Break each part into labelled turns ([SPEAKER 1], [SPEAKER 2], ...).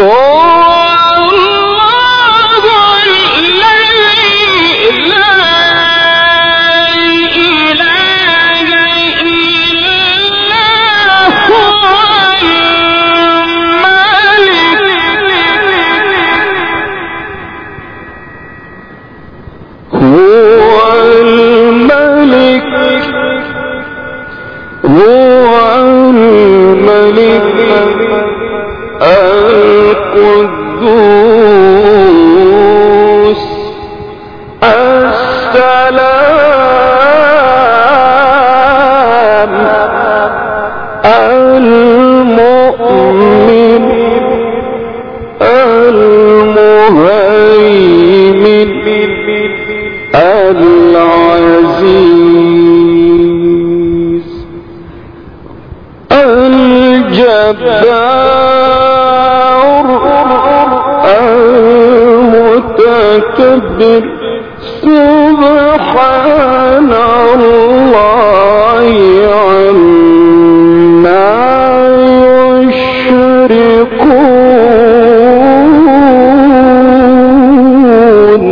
[SPEAKER 1] سبحان الله عما يشركون.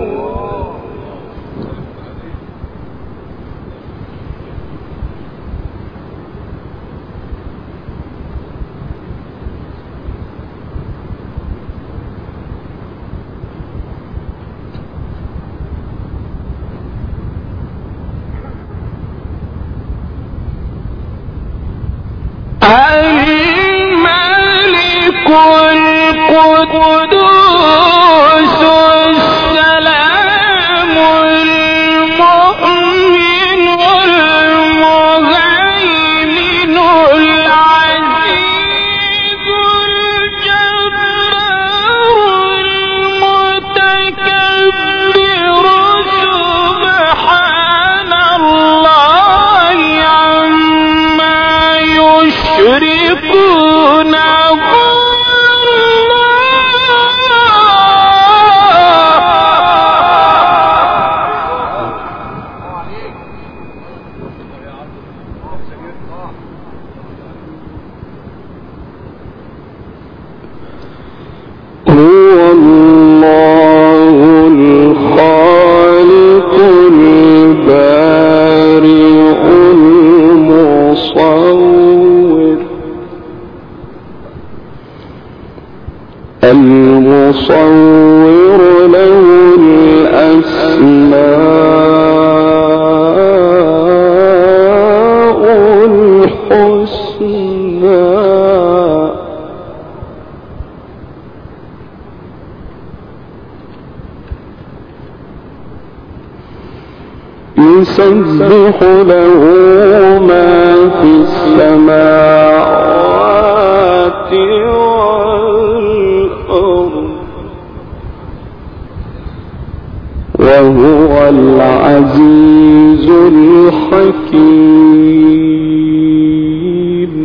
[SPEAKER 1] الملك القدوس السلام المؤمن المهيمن العزيز الجبار المتكبر سبحان الله عما يشركون. المصور له الأسماء الحسنى. يسبح له ما في السماوات وهو العزيز الحكيم.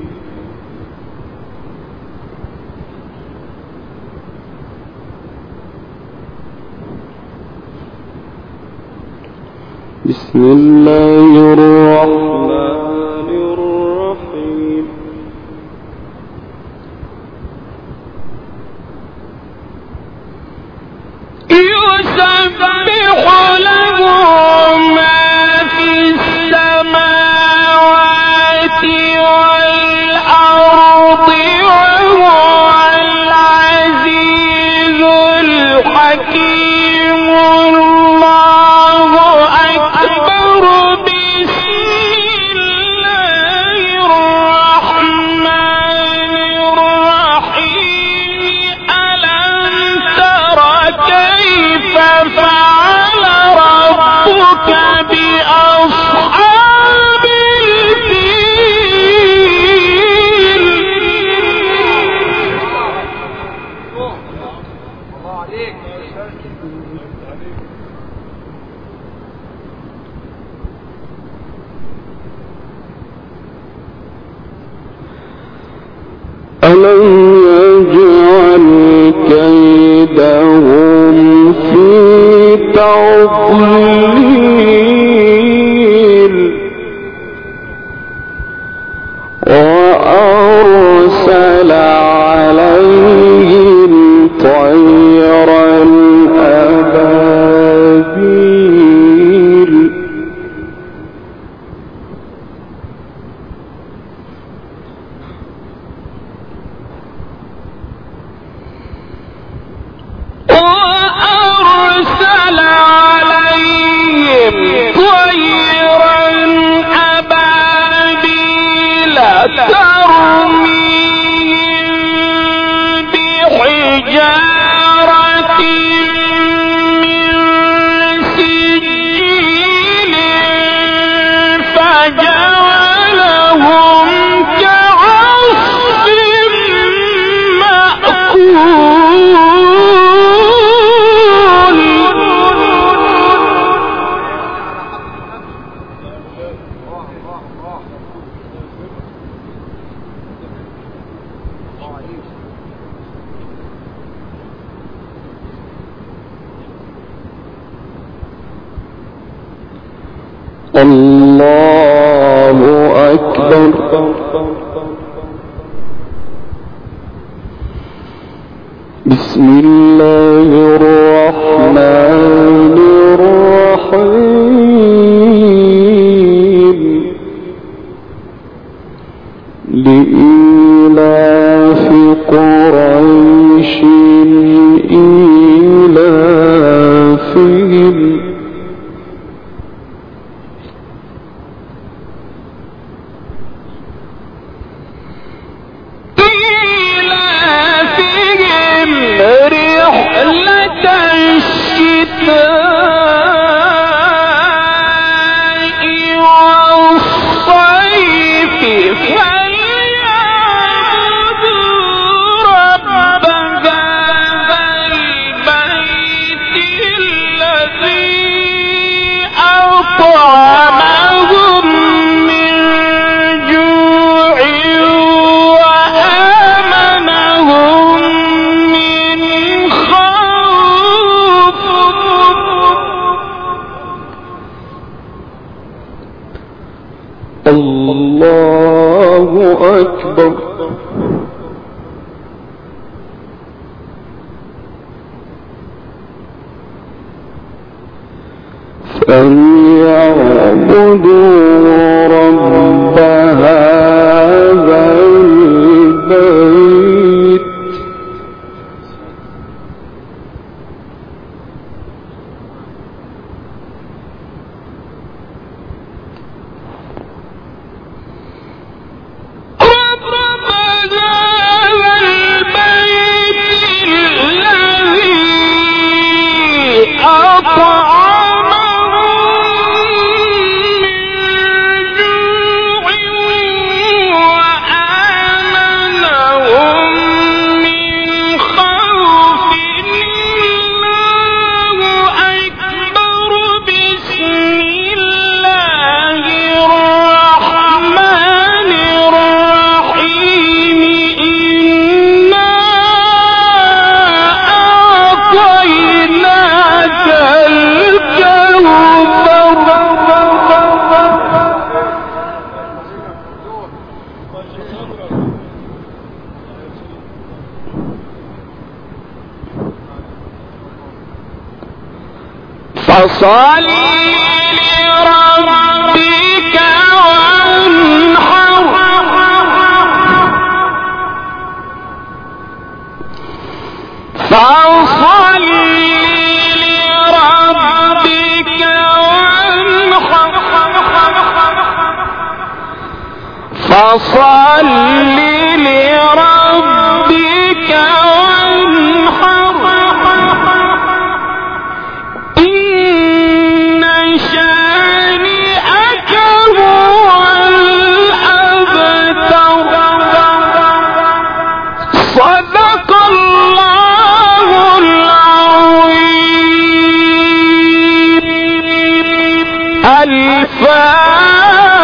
[SPEAKER 1] بسم الله الرحمن الرحيم. يسبح له ما في السماوات والأرض وهو العزيز الحكيم. الله أكبر. بسم الله الرحمن الرحيم. ألم تر كيف فعل ربك بأصحاب الفيل. ألم يجعل كيدهم في تضليل وأرسل عليهم حجارة من سجيل فجعلهم كعصف الله أكبر. بسم الله الرحمن الرحيم. لإيلاف قريش إيلافهم رحلة الشتاء والصيف فليعبدوا رب هذا البيت الذي أطعمهم من جوع وآمنهم من خوف. الله أكبر. فليعبدوا رب هذا البيت فصل لربك وانحر. فصل لربك وانحر. فصل لربك وانحر. إن شانئك هو الأبتر. صدق الله العظيم.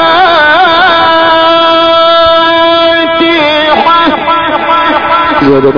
[SPEAKER 1] الفاتحة.